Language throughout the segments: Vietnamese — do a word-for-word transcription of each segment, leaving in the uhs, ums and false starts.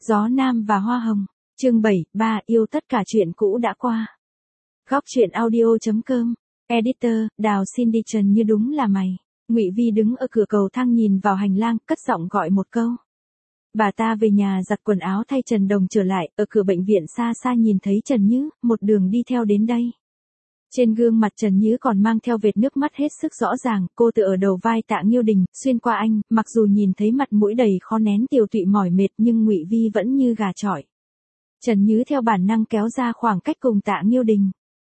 Gió Nam và Hoa Hồng. Chương bảy, ba yêu tất cả chuyện cũ đã qua. Góc truyện audio.com. Editor, Đào xin đi Trần Như đúng là mày. Ngụy Vi đứng ở cửa cầu thang nhìn vào hành lang, cất giọng gọi một câu. Bà ta về nhà giặt quần áo thay Trần Đồng trở lại, ở cửa bệnh viện xa xa nhìn thấy Trần Như, một đường đi theo đến đây. Trên gương mặt Trần Như còn mang theo vệt nước mắt hết sức rõ ràng, cô tựa ở đầu vai Tạ Nghiêu Đình, xuyên qua anh, mặc dù nhìn thấy mặt mũi đầy khó nén tiều tụy mỏi mệt nhưng Ngụy Vi vẫn như gà chọi. Trần Như theo bản năng kéo ra khoảng cách cùng Tạ Nghiêu Đình.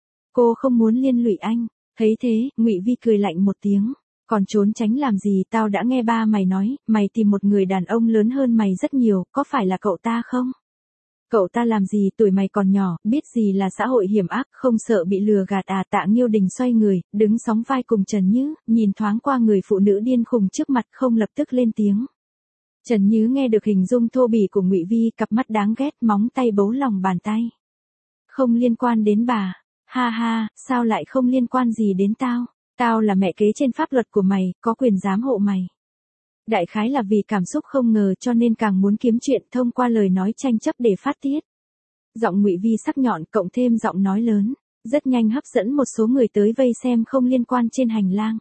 Cô không muốn liên lụy anh, thấy thế, Ngụy Vi cười lạnh một tiếng, còn trốn tránh làm gì, tao đã nghe ba mày nói, mày tìm một người đàn ông lớn hơn mày rất nhiều, có phải là cậu ta không? Cậu ta làm gì, tuổi mày còn nhỏ, biết gì là xã hội hiểm ác, không sợ bị lừa gạt à? Tạ Nghiêu Đình xoay người, đứng sóng vai cùng Trần Như, nhìn thoáng qua người phụ nữ điên khùng trước mặt không lập tức lên tiếng. Trần Như nghe được hình dung thô bỉ của Ngụy Vi, cặp mắt đáng ghét, móng tay bấu lòng bàn tay. Không liên quan đến bà, ha ha, sao lại không liên quan gì đến tao, tao là mẹ kế trên pháp luật của mày, có quyền giám hộ mày. Đại khái là vì cảm xúc không ngờ cho nên càng muốn kiếm chuyện thông qua lời nói tranh chấp để phát tiết. Giọng Ngụy Vi sắc nhọn cộng thêm giọng nói lớn, rất nhanh hấp dẫn một số người tới vây xem không liên quan trên hành lang.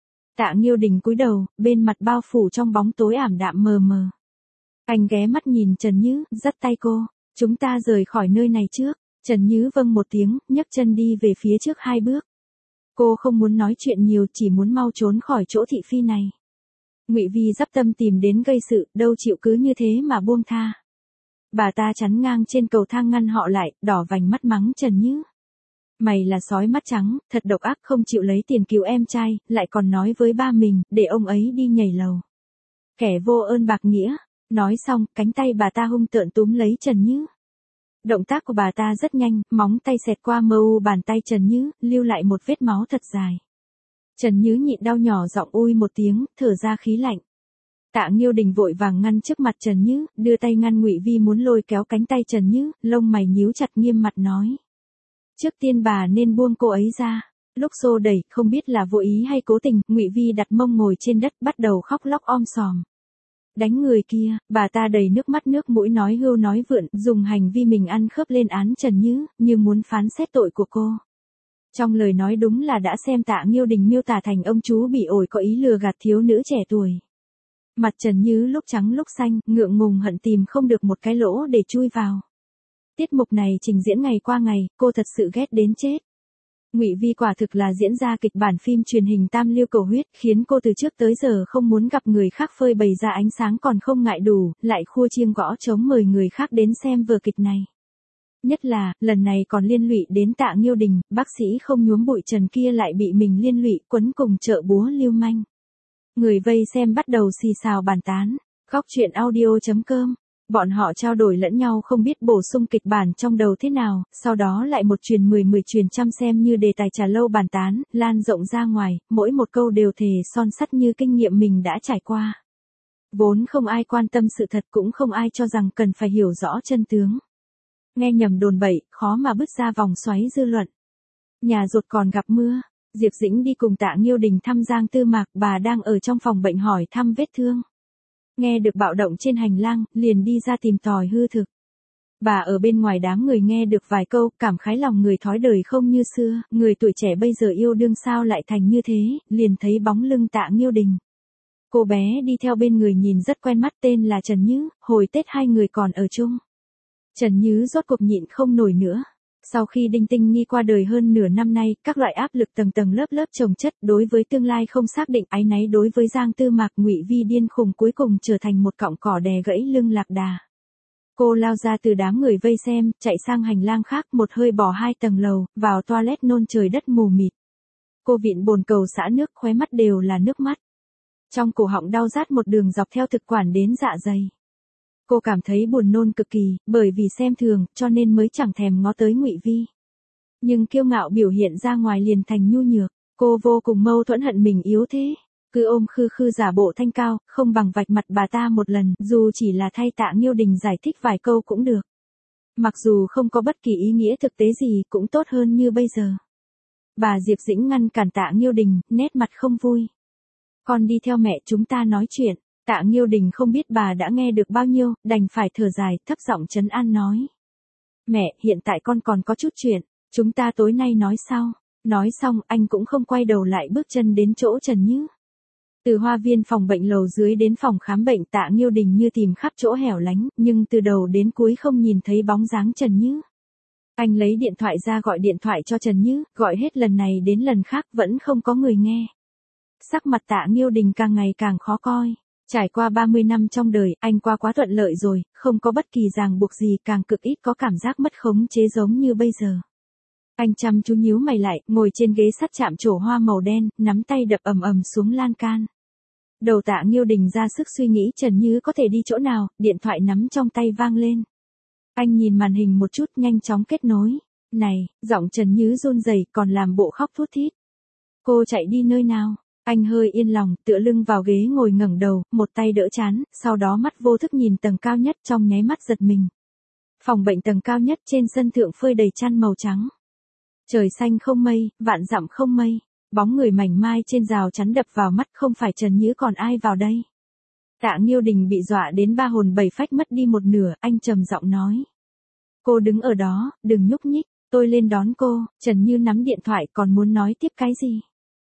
Tạ Nghiêu Đình cúi đầu, bên mặt bao phủ trong bóng tối ảm đạm mờ mờ. Anh ghé mắt nhìn Trần Như, dắt tay cô, chúng ta rời khỏi nơi này trước. Trần Như vâng một tiếng, nhấc chân đi về phía trước hai bước. Cô không muốn nói chuyện nhiều, chỉ muốn mau trốn khỏi chỗ thị phi này. Ngụy Vi dắp tâm tìm đến gây sự, đâu chịu cứ như thế mà buông tha. Bà ta chắn ngang trên cầu thang ngăn họ lại, đỏ vành mắt mắng Trần Như. Mày là sói mắt trắng, thật độc ác, không chịu lấy tiền cứu em trai, lại còn nói với ba mình, để ông ấy đi nhảy lầu. Kẻ vô ơn bạc nghĩa. Nói xong, cánh tay bà ta hung tợn túm lấy Trần Như. Động tác của bà ta rất nhanh, móng tay xẹt qua mờ u bàn tay Trần Như, lưu lại một vết máu thật dài. Trần Như nhịn đau nhỏ giọng ui một tiếng, thở ra khí lạnh. Tạ Nghiêu Đình vội vàng ngăn trước mặt Trần Như, đưa tay ngăn Ngụy Vi muốn lôi kéo cánh tay Trần Như, lông mày nhíu chặt nghiêm mặt nói. Trước tiên bà nên buông cô ấy ra. Lúc xô đẩy, không biết là vô ý hay cố tình, Ngụy Vi đặt mông ngồi trên đất bắt đầu khóc lóc om sòm. Đánh người kia, bà ta đầy nước mắt nước mũi nói hưu nói vượn, dùng hành vi mình ăn khớp lên án Trần Như, như muốn phán xét tội của cô. Trong lời nói đúng là đã xem Tạ Nghiêu Đình miêu tả thành ông chú bị ổi có ý lừa gạt thiếu nữ trẻ tuổi. Mặt Trần Như lúc trắng lúc xanh, ngượng ngùng hận tìm không được một cái lỗ để chui vào. Tiết mục này trình diễn ngày qua ngày, cô thật sự ghét đến chết. Ngụy Vi quả thực là diễn ra kịch bản phim truyền hình Tam Lưu Cầu Huyết, khiến cô từ trước tới giờ không muốn gặp người khác phơi bày ra ánh sáng còn không ngại đủ, lại khua chiêng gõ trống mời người khác đến xem vở kịch này. Nhất là, lần này còn liên lụy đến Tạ Nghiêu Đình, bác sĩ không nhuốm bụi trần kia lại bị mình liên lụy quấn cùng chợ búa lưu manh. Người vây xem bắt đầu xì xào bàn tán. Góc truyện audio.com. Bọn họ trao đổi lẫn nhau không biết bổ sung kịch bản trong đầu thế nào, sau đó lại một truyền mười mười truyền trăm xem như đề tài trà lâu bàn tán, lan rộng ra ngoài, mỗi một câu đều thề son sắt như kinh nghiệm mình đã trải qua. Vốn không ai quan tâm sự thật cũng không ai cho rằng cần phải hiểu rõ chân tướng. Nghe nhầm đồn bậy, khó mà bứt ra vòng xoáy dư luận. Nhà rột còn gặp mưa, Diệp Dĩnh đi cùng Tạ Nghiêu Đình thăm Giang Tư Mạc, bà đang ở trong phòng bệnh hỏi thăm vết thương. Nghe được bạo động trên hành lang, liền đi ra tìm tòi hư thực. Bà ở bên ngoài đám người nghe được vài câu, cảm khái lòng người thói đời không như xưa, người tuổi trẻ bây giờ yêu đương sao lại thành như thế, liền thấy bóng lưng Tạ Nghiêu Đình. Cô bé đi theo bên người nhìn rất quen mắt, tên là Trần Như, hồi Tết hai người còn ở chung. Trần Như rốt cuộc nhịn không nổi nữa. Sau khi Đinh Tinh Nghi qua đời hơn nửa năm nay, các loại áp lực tầng tầng lớp lớp chồng chất, đối với tương lai không xác định, áy náy đối với Giang Tư Mạc, Ngụy Vi điên khùng cuối cùng trở thành một cọng cỏ đè gãy lưng lạc đà. Cô lao ra từ đám người vây xem, chạy sang hành lang khác, một hơi bỏ hai tầng lầu, vào toilet nôn trời đất mù mịt. Cô vịn bồn cầu xả nước, khóe mắt đều là nước mắt. Trong cổ họng đau rát một đường dọc theo thực quản đến dạ dày. Cô cảm thấy buồn nôn cực kỳ, bởi vì xem thường, cho nên mới chẳng thèm ngó tới Ngụy Vi. Nhưng kiêu ngạo biểu hiện ra ngoài liền thành nhu nhược, cô vô cùng mâu thuẫn hận mình yếu thế. Cứ ôm khư khư giả bộ thanh cao, không bằng vạch mặt bà ta một lần, dù chỉ là thay Tạ Nghiêu Đình giải thích vài câu cũng được. Mặc dù không có bất kỳ ý nghĩa thực tế gì cũng tốt hơn như bây giờ. Bà Diệp Dĩnh ngăn cản Tạ Nghiêu Đình, nét mặt không vui. Con đi theo mẹ chúng ta nói chuyện. Tạ Nghiêu Đình không biết bà đã nghe được bao nhiêu, đành phải thở dài, thấp giọng trấn an nói. Mẹ, hiện tại con còn có chút chuyện, chúng ta tối nay nói sau. Nói xong, anh cũng không quay đầu lại bước chân đến chỗ Trần Như. Từ hoa viên phòng bệnh lầu dưới đến phòng khám bệnh, Tạ Nghiêu Đình như tìm khắp chỗ hẻo lánh, nhưng từ đầu đến cuối không nhìn thấy bóng dáng Trần Như. Anh lấy điện thoại ra gọi điện thoại cho Trần Như, gọi hết lần này đến lần khác vẫn không có người nghe. Sắc mặt Tạ Nghiêu Đình càng ngày càng khó coi. Trải qua ba mươi năm trong đời, anh qua quá thuận lợi rồi, không có bất kỳ ràng buộc gì, càng cực ít có cảm giác mất khống chế giống như bây giờ. Anh chăm chú nhíu mày lại, ngồi trên ghế sắt chạm trổ hoa màu đen, nắm tay đập ầm ầm xuống lan can. Đầu Tạ Nghiêu Đình ra sức suy nghĩ Trần Như có thể đi chỗ nào, điện thoại nắm trong tay vang lên. Anh nhìn màn hình một chút, nhanh chóng kết nối. Này, giọng Trần Như run rẩy, còn làm bộ khóc thút thít. Cô chạy đi nơi nào? Anh hơi yên lòng, tựa lưng vào ghế ngồi ngẩng đầu, một tay đỡ trán, sau đó mắt vô thức nhìn tầng cao nhất, trong nháy mắt giật mình. Phòng bệnh tầng cao nhất, trên sân thượng phơi đầy chăn màu trắng. Trời xanh không mây, vạn dặm không mây, bóng người mảnh mai trên rào chắn đập vào mắt, không phải Trần Như còn ai vào đây. Tạ Nghiêu Đình bị dọa đến ba hồn bảy phách mất đi một nửa, anh trầm giọng nói. Cô đứng ở đó, đừng nhúc nhích, tôi lên đón cô. Trần Như nắm điện thoại, còn muốn nói tiếp cái gì?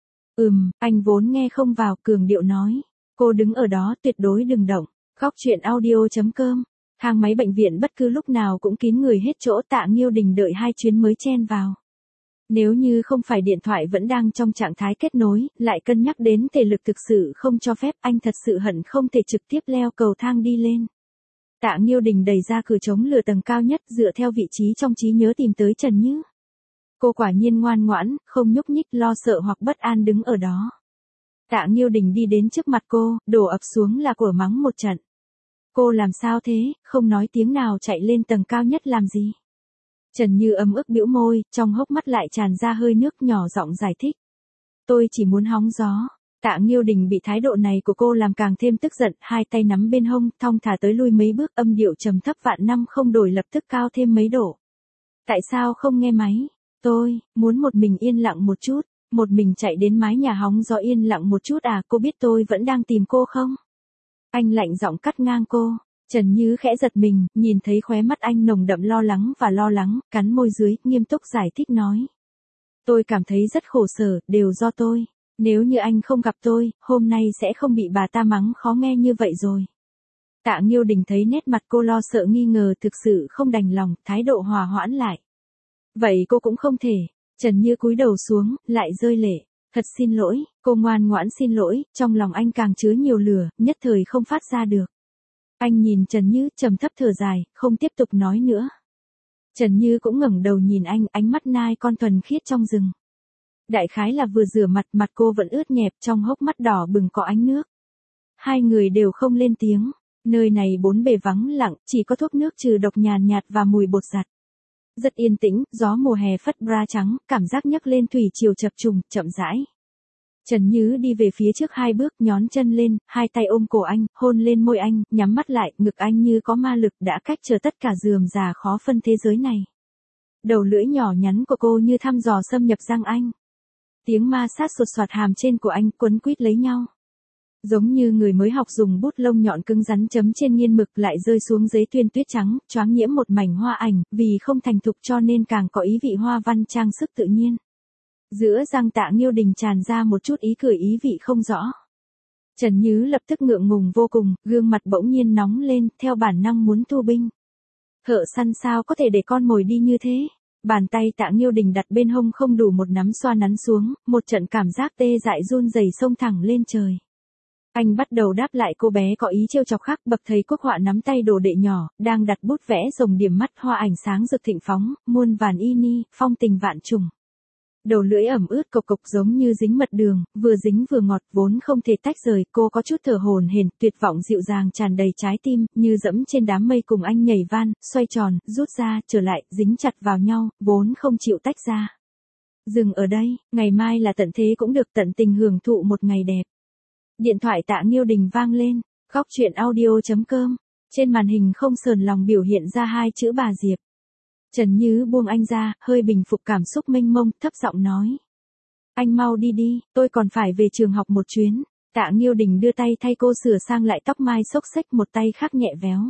Ừm, anh vốn nghe không vào, cường điệu nói. Cô đứng ở đó, tuyệt đối đừng động. Góc chuyện audio chấm com. Thang máy bệnh viện bất cứ lúc nào cũng kín người hết chỗ, Tạ Nghiêu Đình đợi hai chuyến mới chen vào. Nếu như không phải điện thoại vẫn đang trong trạng thái kết nối, lại cân nhắc đến thể lực thực sự không cho phép, anh thật sự hận không thể trực tiếp leo cầu thang đi lên. Tạ Nghiêu Đình đẩy ra cửa chống lửa tầng cao nhất, dựa theo vị trí trong trí nhớ tìm tới Trần Như. Cô quả nhiên ngoan ngoãn, không nhúc nhích, lo sợ hoặc bất an đứng ở đó. Tạ Nghiêu Đình đi đến trước mặt cô, đổ ập xuống là của mắng một trận. Cô làm sao thế, không nói tiếng nào chạy lên tầng cao nhất làm gì? Trần Như ấm ức bĩu môi, trong hốc mắt lại tràn ra hơi nước, nhỏ giọng giải thích. Tôi chỉ muốn hóng gió. Tạ Nghiêu Đình bị thái độ này của cô làm càng thêm tức giận, hai tay nắm bên hông, thong thả tới lui mấy bước, âm điệu trầm thấp vạn năm không đổi lập tức cao thêm mấy độ. Tại sao không nghe máy? Tôi muốn một mình yên lặng một chút, một mình chạy đến mái nhà hóng gió yên lặng một chút à, cô biết tôi vẫn đang tìm cô không? Anh lạnh giọng cắt ngang cô. Trần Như khẽ giật mình, nhìn thấy khóe mắt anh nồng đậm lo lắng và lo lắng, cắn môi dưới, nghiêm túc giải thích nói. Tôi cảm thấy rất khổ sở, đều do tôi. Nếu như anh không gặp tôi, hôm nay sẽ không bị bà ta mắng khó nghe như vậy rồi. Tạ Nghiêu Đình thấy nét mặt cô lo sợ nghi ngờ, thực sự không đành lòng, thái độ hòa hoãn lại. Vậy cô cũng không thể. Trần Như cúi đầu xuống, lại rơi lệ. Thật xin lỗi, cô ngoan ngoãn xin lỗi, trong lòng anh càng chứa nhiều lửa, nhất thời không phát ra được. Anh nhìn Trần Như, trầm thấp thở dài, không tiếp tục nói nữa. Trần Như cũng ngẩng đầu nhìn anh, ánh mắt nai con thuần khiết trong rừng. Đại khái là vừa rửa mặt, mặt cô vẫn ướt nhẹp, trong hốc mắt đỏ bừng có ánh nước. Hai người đều không lên tiếng. Nơi này bốn bề vắng lặng, chỉ có thuốc nước trừ độc nhàn nhạt và mùi bột giặt. Rất yên tĩnh, gió mùa hè phất bra trắng, cảm giác nhấc lên thủy triều chập trùng, chậm rãi. Trần Như đi về phía trước hai bước, nhón chân lên, hai tay ôm cổ anh, hôn lên môi anh, nhắm mắt lại, ngực anh như có ma lực đã cách trở tất cả rườm rà khó phân thế giới này. Đầu lưỡi nhỏ nhắn của cô như thăm dò xâm nhập răng anh. Tiếng ma sát sột soạt hàm trên của anh, quấn quýt lấy nhau. Giống như người mới học dùng bút lông nhọn cứng rắn chấm trên nghiên mực lại rơi xuống giấy tuyên tuyết trắng, choáng nhiễm một mảnh hoa ảnh, vì không thành thục cho nên càng có ý vị hoa văn trang sức tự nhiên. Giữa răng Tạ Nghiêu Đình tràn ra một chút ý cười ý vị không rõ. Trần Như lập tức ngượng ngùng vô cùng, gương mặt bỗng nhiên nóng lên, theo bản năng muốn thu binh. Thợ săn sao có thể để con mồi đi như thế? Bàn tay Tạ Nghiêu Đình đặt bên hông không đủ một nắm xoa nắn xuống, một trận cảm giác tê dại run rẩy xông thẳng lên trời. Anh bắt đầu đáp lại cô bé có ý trêu chọc khác, bậc thầy quốc họa nắm tay đồ đệ nhỏ, đang đặt bút vẽ rồng điểm mắt hoa ảnh sáng rực thịnh phóng, muôn vàn y ni, phong tình vạn trùng. Đầu lưỡi ẩm ướt cộc cộc giống như dính mật đường, vừa dính vừa ngọt, vốn không thể tách rời, cô có chút thở hổn hển, tuyệt vọng dịu dàng tràn đầy trái tim, như dẫm trên đám mây cùng anh nhảy van, xoay tròn, rút ra, trở lại, dính chặt vào nhau, vốn không chịu tách ra. Dừng ở đây, ngày mai là tận thế cũng được, tận tình hưởng thụ một ngày đẹp. Điện thoại Tạ Nghiêu Đình vang lên, góc chuyện audio chấm com, trên màn hình không sờn lòng biểu hiện ra hai chữ bà Diệp. Trần Như buông anh ra, hơi bình phục cảm xúc mênh mông, thấp giọng nói. Anh mau đi đi, tôi còn phải về trường học một chuyến. Tạ Nghiêu Đình đưa tay thay cô sửa sang lại tóc mai xốc xếch, một tay khác nhẹ véo.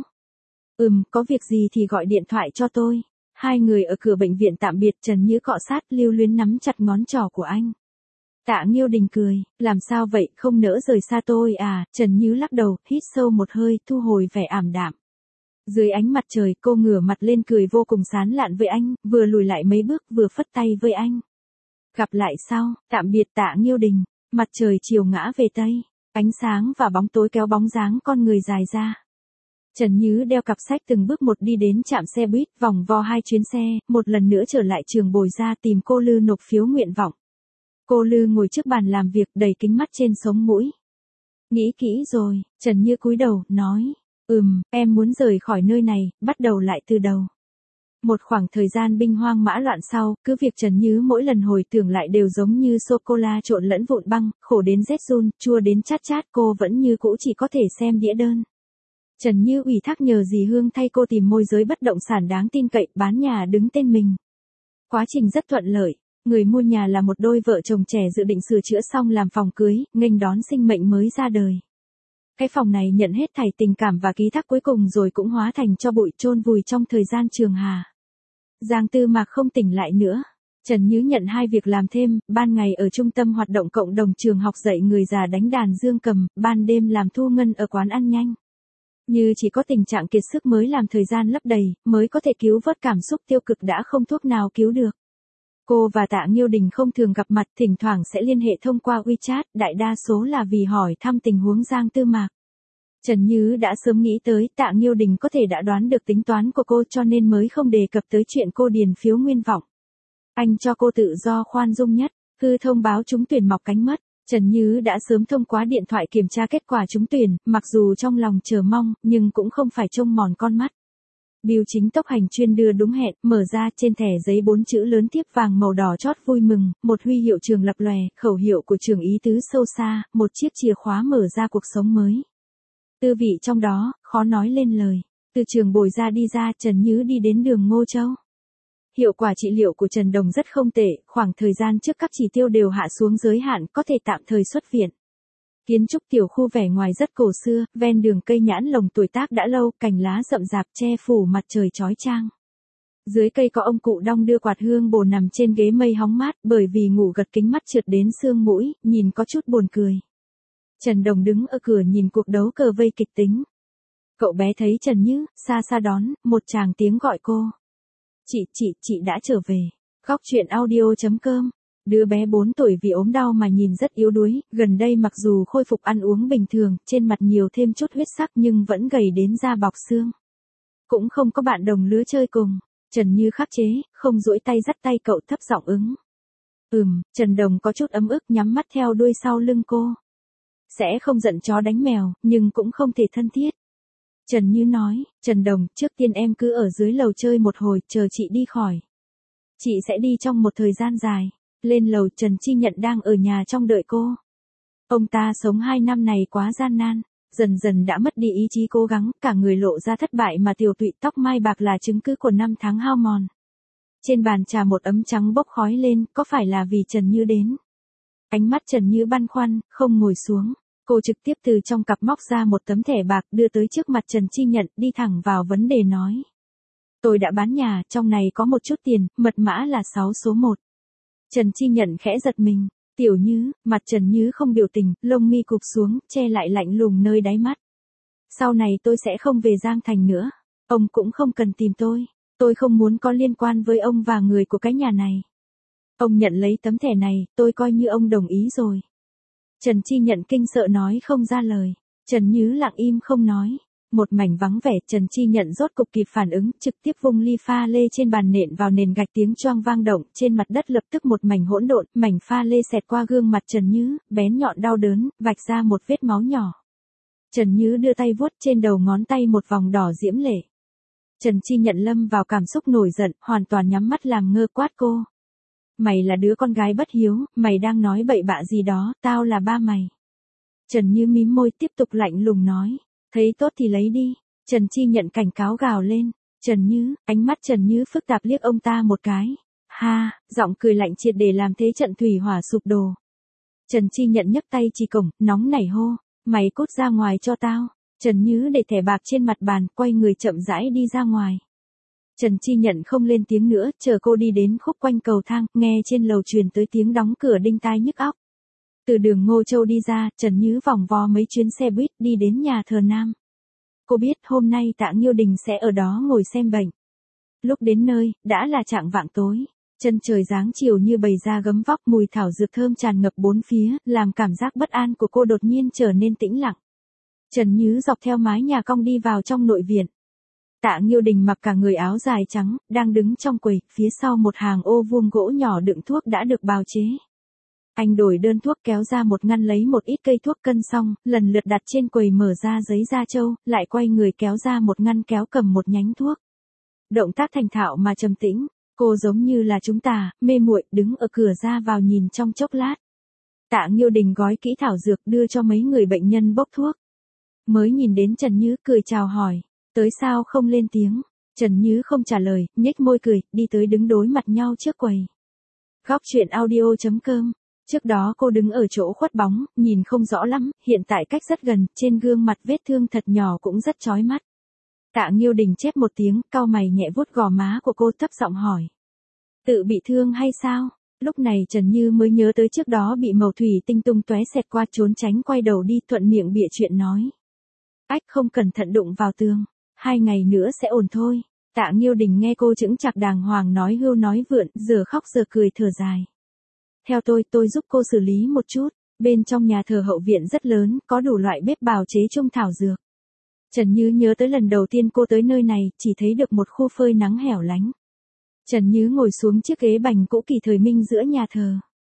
Ừm, có việc gì thì gọi điện thoại cho tôi. Hai người ở cửa bệnh viện tạm biệt, Trần Như cọ sát lưu luyến nắm chặt ngón trỏ của anh. Tạ Nghiêu Đình cười, làm sao vậy, không nỡ rời xa tôi à? Trần Như lắc đầu, hít sâu một hơi, thu hồi vẻ ảm đạm. Dưới ánh mặt trời, cô ngửa mặt lên cười vô cùng sán lạn với anh, vừa lùi lại mấy bước vừa phất tay với anh. Gặp lại sau, tạm biệt Tạ Nghiêu Đình. Mặt trời chiều ngã về tây, ánh sáng và bóng tối kéo bóng dáng con người dài ra. Trần Như đeo cặp sách từng bước một đi đến trạm xe buýt, vòng vo hai chuyến xe, một lần nữa trở lại trường Bồi Gia tìm cô Lư nộp phiếu nguyện vọng. Cô Lư ngồi trước bàn làm việc, đầy kính mắt trên sống mũi. Nghĩ kỹ rồi, Trần Như cúi đầu, nói, ừm, em muốn rời khỏi nơi này, bắt đầu lại từ đầu. Một khoảng thời gian binh hoang mã loạn sau, cứ việc Trần Như mỗi lần hồi tưởng lại đều giống như sô-cô-la trộn lẫn vụn băng, khổ đến rét run, chua đến chát chát, cô vẫn như cũ chỉ có thể xem đĩa đơn. Trần Như ủy thác nhờ dì Hương thay cô tìm môi giới bất động sản đáng tin cậy, bán nhà đứng tên mình. Quá trình rất thuận lợi, người mua nhà là một đôi vợ chồng trẻ dự định sửa chữa xong làm phòng cưới, nghênh đón sinh mệnh mới ra đời. Cái phòng này nhận hết thảy tình cảm và ký thác cuối cùng rồi cũng hóa thành tro bụi, chôn vùi trong thời gian trường hà. Giang Tư Mạc không tỉnh lại nữa. Trần Như nhận hai việc làm thêm, ban ngày ở trung tâm hoạt động cộng đồng trường học dạy người già đánh đàn dương cầm, ban đêm làm thu ngân ở quán ăn nhanh. Như chỉ có tình trạng kiệt sức mới làm thời gian lấp đầy, mới có thể cứu vớt cảm xúc tiêu cực đã không thuốc nào cứu được. Cô và Tạ Nghiêu Đình không thường gặp mặt, thỉnh thoảng sẽ liên hệ thông qua WeChat, đại đa số là vì hỏi thăm tình huống Giang Tư Mạc. Trần Như đã sớm nghĩ tới, Tạ Nghiêu Đình có thể đã đoán được tính toán của cô cho nên mới không đề cập tới chuyện cô điền phiếu nguyên vọng. Anh cho cô tự do khoan dung nhất, cứ thông báo trúng tuyển mọc cánh mất. Trần Như đã sớm thông qua điện thoại kiểm tra kết quả trúng tuyển, mặc dù trong lòng chờ mong, nhưng cũng không phải trông mòn con mắt. Bưu chính tốc hành chuyên đưa đúng hẹn, mở ra trên thẻ giấy bốn chữ lớn tiếp vàng màu đỏ chót vui mừng, một huy hiệu trường lập lòe, khẩu hiệu của trường ý tứ sâu xa, một chiếc chìa khóa mở ra cuộc sống mới. Tư vị trong đó, khó nói lên lời. Từ trường Bồi Gia đi ra, Trần Như đi đến đường Ngô Châu. Hiệu quả trị liệu của Trần Đồng rất không tệ, khoảng thời gian trước các chỉ tiêu đều hạ xuống giới hạn, có thể tạm thời xuất viện. Kiến trúc tiểu khu vẻ ngoài rất cổ xưa, ven đường cây nhãn lồng tuổi tác đã lâu, cành lá rậm rạp che phủ mặt trời chói chang. Dưới cây có ông cụ đong đưa quạt hương bồ nằm trên ghế mây hóng mát, bởi vì ngủ gật kính mắt trượt đến xương mũi, nhìn có chút buồn cười. Trần Đồng đứng ở cửa nhìn cuộc đấu cờ vây kịch tính. Cậu bé thấy Trần Như, xa xa đón, một tràng tiếng gọi cô. Chị, chị, chị đã trở về. Góc truyện audio chấm com. Đứa bé bốn tuổi vì ốm đau mà nhìn rất yếu đuối, gần đây mặc dù khôi phục ăn uống bình thường, trên mặt nhiều thêm chút huyết sắc nhưng vẫn gầy đến da bọc xương. Cũng không có bạn đồng lứa chơi cùng. Trần Như khắc chế, không duỗi tay dắt tay cậu, thấp giọng ứng. Ừm, Trần Đồng có chút ấm ức, nhắm mắt theo đuôi sau lưng cô. Sẽ không giận chó đánh mèo, nhưng cũng không thể thân thiết. Trần Như nói, Trần Đồng, trước tiên em cứ ở dưới lầu chơi một hồi, chờ chị đi khỏi. Chị sẽ đi trong một thời gian dài. Lên lầu, Trần Chi Nhận đang ở nhà trong đợi cô. Ông ta sống hai năm này quá gian nan, dần dần đã mất đi ý chí cố gắng, cả người lộ ra thất bại mà tiều tụy, tóc mai bạc là chứng cứ của năm tháng hao mòn. Trên bàn trà một ấm trắng bốc khói lên, có phải là vì Trần Như đến? Ánh mắt Trần Như băn khoăn, không ngồi xuống. Cô trực tiếp từ trong cặp móc ra một tấm thẻ bạc đưa tới trước mặt Trần Chi Nhận, đi thẳng vào vấn đề nói. Tôi đã bán nhà, trong này có một chút tiền, mật mã là sáu số một. Trần Chi Nhận khẽ giật mình. Tiểu Như, mặt Trần Như không biểu tình, lông mi cụp xuống, che lại lạnh lùng nơi đáy mắt. Sau này tôi sẽ không về Giang Thành nữa. Ông cũng không cần tìm tôi. Tôi không muốn có liên quan với ông và người của cái nhà này. Ông nhận lấy tấm thẻ này, tôi coi như ông đồng ý rồi. Trần Chi Nhận kinh sợ nói không ra lời. Trần Như lặng im không nói. Một mảnh vắng vẻ, Trần Chi Nhận rốt cục kịp phản ứng, trực tiếp vung ly pha lê trên bàn nện vào nền gạch, tiếng choang vang động, trên mặt đất lập tức một mảnh hỗn độn, mảnh pha lê xẹt qua gương mặt Trần Như, bén nhọn đau đớn, vạch ra một vết máu nhỏ. Trần Như đưa tay vuốt trên đầu ngón tay một vòng đỏ diễm lệ. Trần Chi Nhận lâm vào cảm xúc nổi giận, hoàn toàn nhắm mắt làm ngơ, quát cô. Mày là đứa con gái bất hiếu, mày đang nói bậy bạ gì đó, tao là ba mày. Trần Như mím môi tiếp tục lạnh lùng nói. Thấy tốt thì lấy đi. Trần Chi Nhận cảnh cáo gào lên. Trần Như, ánh mắt Trần Như phức tạp liếc ông ta một cái. Ha, giọng cười lạnh triệt để làm thế trận thủy hỏa sụp đổ. Trần Chi Nhận nhấc tay chỉ cổng, nóng nảy hô, mày cút ra ngoài cho tao. Trần Nhứ để thẻ bạc trên mặt bàn, quay người chậm rãi đi ra ngoài. Trần Chi Nhận không lên tiếng nữa, chờ cô đi đến khúc quanh cầu thang, nghe trên lầu truyền tới tiếng đóng cửa đinh tai nhức óc. Từ đường Ngô Châu đi ra, Trần Nhứ vòng vo mấy chuyến xe buýt đi đến nhà thờ Nam. Cô biết hôm nay Tạ Nghiêu Đình sẽ ở đó ngồi xem bệnh. Lúc đến nơi, đã là chạng vạng tối. Chân trời dáng chiều như bầy da gấm vóc, mùi thảo dược thơm tràn ngập bốn phía, làm cảm giác bất an của cô đột nhiên trở nên tĩnh lặng. Trần Nhứ dọc theo mái nhà cong đi vào trong nội viện. Tạ Nghiêu Đình mặc cả người áo dài trắng, đang đứng trong quầy, phía sau một hàng ô vuông gỗ nhỏ đựng thuốc đã được bào chế. Anh đổi đơn thuốc kéo ra một ngăn lấy một ít cây thuốc cân xong, lần lượt đặt trên quầy mở ra giấy da trâu, lại quay người kéo ra một ngăn kéo cầm một nhánh thuốc. Động tác thành thạo mà trầm tĩnh, cô giống như là chúng ta, mê muội đứng ở cửa ra vào nhìn trong chốc lát. Tạ Nghiêu Đình gói kỹ thảo dược đưa cho mấy người bệnh nhân bốc thuốc. Mới nhìn đến Trần Nhứ cười chào hỏi, tới sao không lên tiếng. Trần Nhứ không trả lời, nhếch môi cười, đi tới đứng đối mặt nhau trước quầy. Góc truyện audio chấm com. Trước đó cô đứng ở chỗ khuất bóng, nhìn không rõ lắm, hiện tại cách rất gần, trên gương mặt vết thương thật nhỏ cũng rất chói mắt. Tạ Nghiêu Đình chép một tiếng, cau mày nhẹ vuốt gò má của cô thấp giọng hỏi. Tự bị thương hay sao? Lúc này Trần Như mới nhớ tới trước đó bị màu thủy tinh tung tóe xẹt qua, trốn tránh quay đầu đi, thuận miệng bịa chuyện nói. Ách, không cẩn thận đụng vào tường, hai ngày nữa sẽ ổn thôi. Tạ Nghiêu Đình nghe cô chững chạc đàng hoàng nói hưu nói vượn, giờ khóc giờ cười thở dài. Theo tôi, tôi giúp cô xử lý một chút. Bên trong nhà thờ hậu viện rất lớn, có đủ loại bếp bào chế chung thảo dược. Trần Như nhớ tới lần đầu tiên cô tới nơi này, chỉ thấy được một khu phơi nắng hẻo lánh. Trần Như ngồi xuống chiếc ghế bành cũ kỳ thời Minh giữa nhà thờ.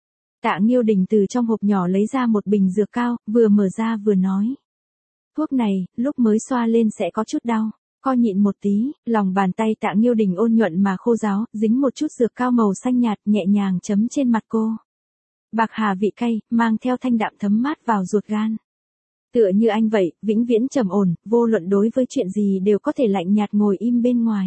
Tạ Nghiêu Đình từ trong hộp nhỏ lấy ra một bình dược cao, vừa mở ra vừa nói. Thuốc này, lúc mới xoa lên sẽ có chút đau. Co nhịn một tí, lòng bàn tay Tạ Nghiêu Đình ôn nhuận mà khô ráo, dính một chút dược cao màu xanh nhạt nhẹ nhàng chấm trên mặt cô. Bạc hà vị cay, mang theo thanh đạm thấm mát vào ruột gan. Tựa như anh vậy, vĩnh viễn trầm ổn, vô luận đối với chuyện gì đều có thể lạnh nhạt ngồi im bên ngoài.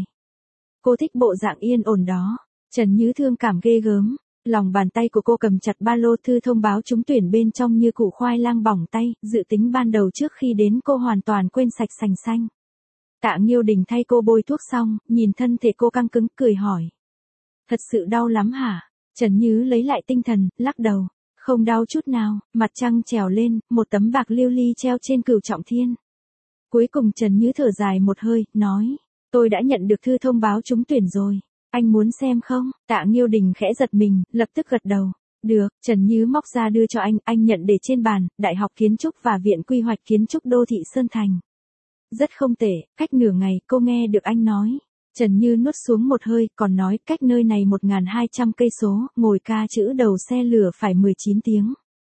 Cô thích bộ dạng yên ổn đó. Trần Như thương cảm ghê gớm. Lòng bàn tay của cô cầm chặt ba lô thư thông báo trúng tuyển bên trong như củ khoai lang bỏng tay, dự tính ban đầu trước khi đến cô hoàn toàn quên sạch sành xanh. Tạ Nghiêu Đình thay cô bôi thuốc xong, nhìn thân thể cô căng cứng, cười hỏi. Thật sự đau lắm hả? Trần Như lấy lại tinh thần, lắc đầu. Không đau chút nào, mặt trăng trèo lên, một tấm bạc lưu ly treo trên Cửu Trọng Thiên. Cuối cùng Trần Như thở dài một hơi, nói. Tôi đã nhận được thư thông báo trúng tuyển rồi. Anh muốn xem không? Tạ Nghiêu Đình khẽ giật mình, lập tức gật đầu. Được, Trần Như móc ra đưa cho anh, anh nhận để trên bàn, Đại học Kiến trúc và Viện Quy hoạch Kiến trúc Đô thị Sơn Thành. Rất không tệ, cách nửa ngày cô nghe được anh nói. Trần Như nuốt xuống một hơi, còn nói cách nơi này một nghìn hai trăm cây số, ngồi ca chữ đầu xe lửa phải mười chín tiếng.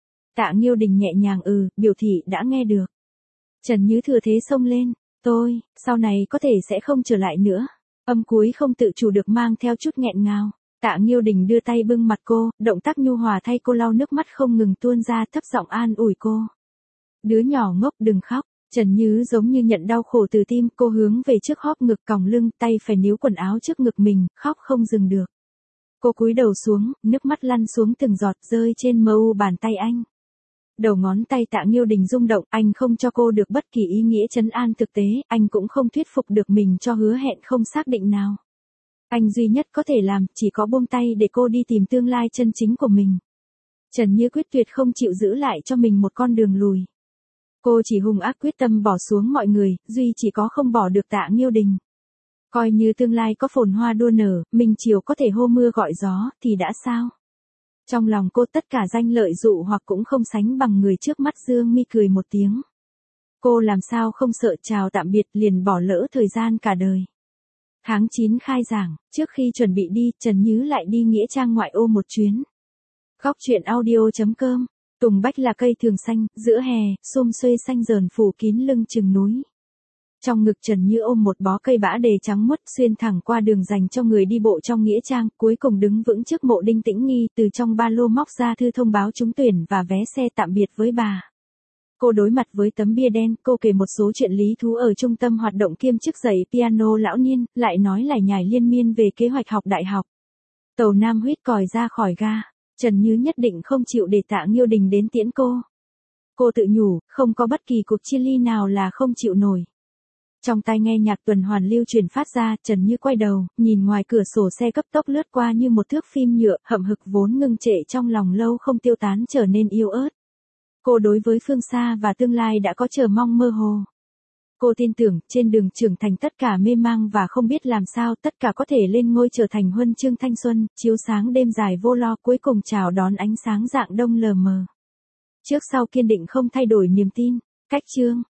Tạ Nghiêu Đình nhẹ nhàng ừ, biểu thị đã nghe được. Trần Như thừa thế xông lên, tôi, sau này có thể sẽ không trở lại nữa. Âm cuối không tự chủ được mang theo chút nghẹn ngào. Tạ Nghiêu Đình đưa tay bưng mặt cô, động tác nhu hòa thay cô lau nước mắt không ngừng tuôn ra, thấp giọng an ủi cô. Đứa nhỏ ngốc đừng khóc. Trần Như giống như nhận đau khổ từ tim, cô hướng về trước hóp ngực còng lưng, tay phải níu quần áo trước ngực mình, khóc không dừng được. Cô cúi đầu xuống, nước mắt lăn xuống từng giọt rơi trên mờ u bàn tay anh. Đầu ngón tay Tạ Nghiêu Đình rung động, anh không cho cô được bất kỳ ý nghĩa trấn an thực tế, anh cũng không thuyết phục được mình cho hứa hẹn không xác định nào. Anh duy nhất có thể làm, chỉ có buông tay để cô đi tìm tương lai chân chính của mình. Trần Như quyết tuyệt không chịu giữ lại cho mình một con đường lùi. Cô chỉ hung ác quyết tâm bỏ xuống mọi người, duy chỉ có không bỏ được Tạ Nghiêu Đình. Coi như tương lai có phồn hoa đua nở, mình chiều có thể hô mưa gọi gió, thì đã sao? Trong lòng cô tất cả danh lợi dụ hoặc cũng không sánh bằng người trước mắt. Dương Mi cười một tiếng. Cô làm sao không sợ chào tạm biệt liền bỏ lỡ thời gian cả đời. Tháng chín khai giảng, trước khi chuẩn bị đi, Trần Như lại đi nghĩa trang ngoại ô một chuyến. Góc truyện audio chấm com. Tùng bách là cây thường xanh, giữa hè, xum xuê xanh dờn phủ kín lưng chừng núi. Trong ngực Trần Như ôm một bó cây bã đề trắng muốt, xuyên thẳng qua đường dành cho người đi bộ trong nghĩa trang, cuối cùng đứng vững trước mộ Đinh Tĩnh Nghi, từ trong ba lô móc ra thư thông báo trúng tuyển và vé xe tạm biệt với bà. Cô đối mặt với tấm bia đen, cô kể một số chuyện lý thú ở trung tâm hoạt động kiêm chức dạy piano lão niên, lại nói lải nhải liên miên về kế hoạch học đại học. Tàu Nam huýt còi ra khỏi ga. Trần Như nhất định không chịu để Tạ Nghiêu Đình đến tiễn cô. Cô tự nhủ, không có bất kỳ cuộc chia ly nào là không chịu nổi. Trong tai nghe nhạc tuần hoàn lưu truyền phát ra, Trần Như quay đầu, nhìn ngoài cửa sổ xe cấp tốc lướt qua như một thước phim nhựa, hậm hực vốn ngưng trệ trong lòng lâu không tiêu tán trở nên yếu ớt. Cô đối với phương xa và tương lai đã có chờ mong mơ hồ. Cô tin tưởng, trên đường trưởng thành tất cả mê mang và không biết làm sao, tất cả có thể lên ngôi trở thành huân chương thanh xuân, chiếu sáng đêm dài vô lo, cuối cùng chào đón ánh sáng rạng đông lờ mờ. Trước sau kiên định không thay đổi niềm tin. Cách chương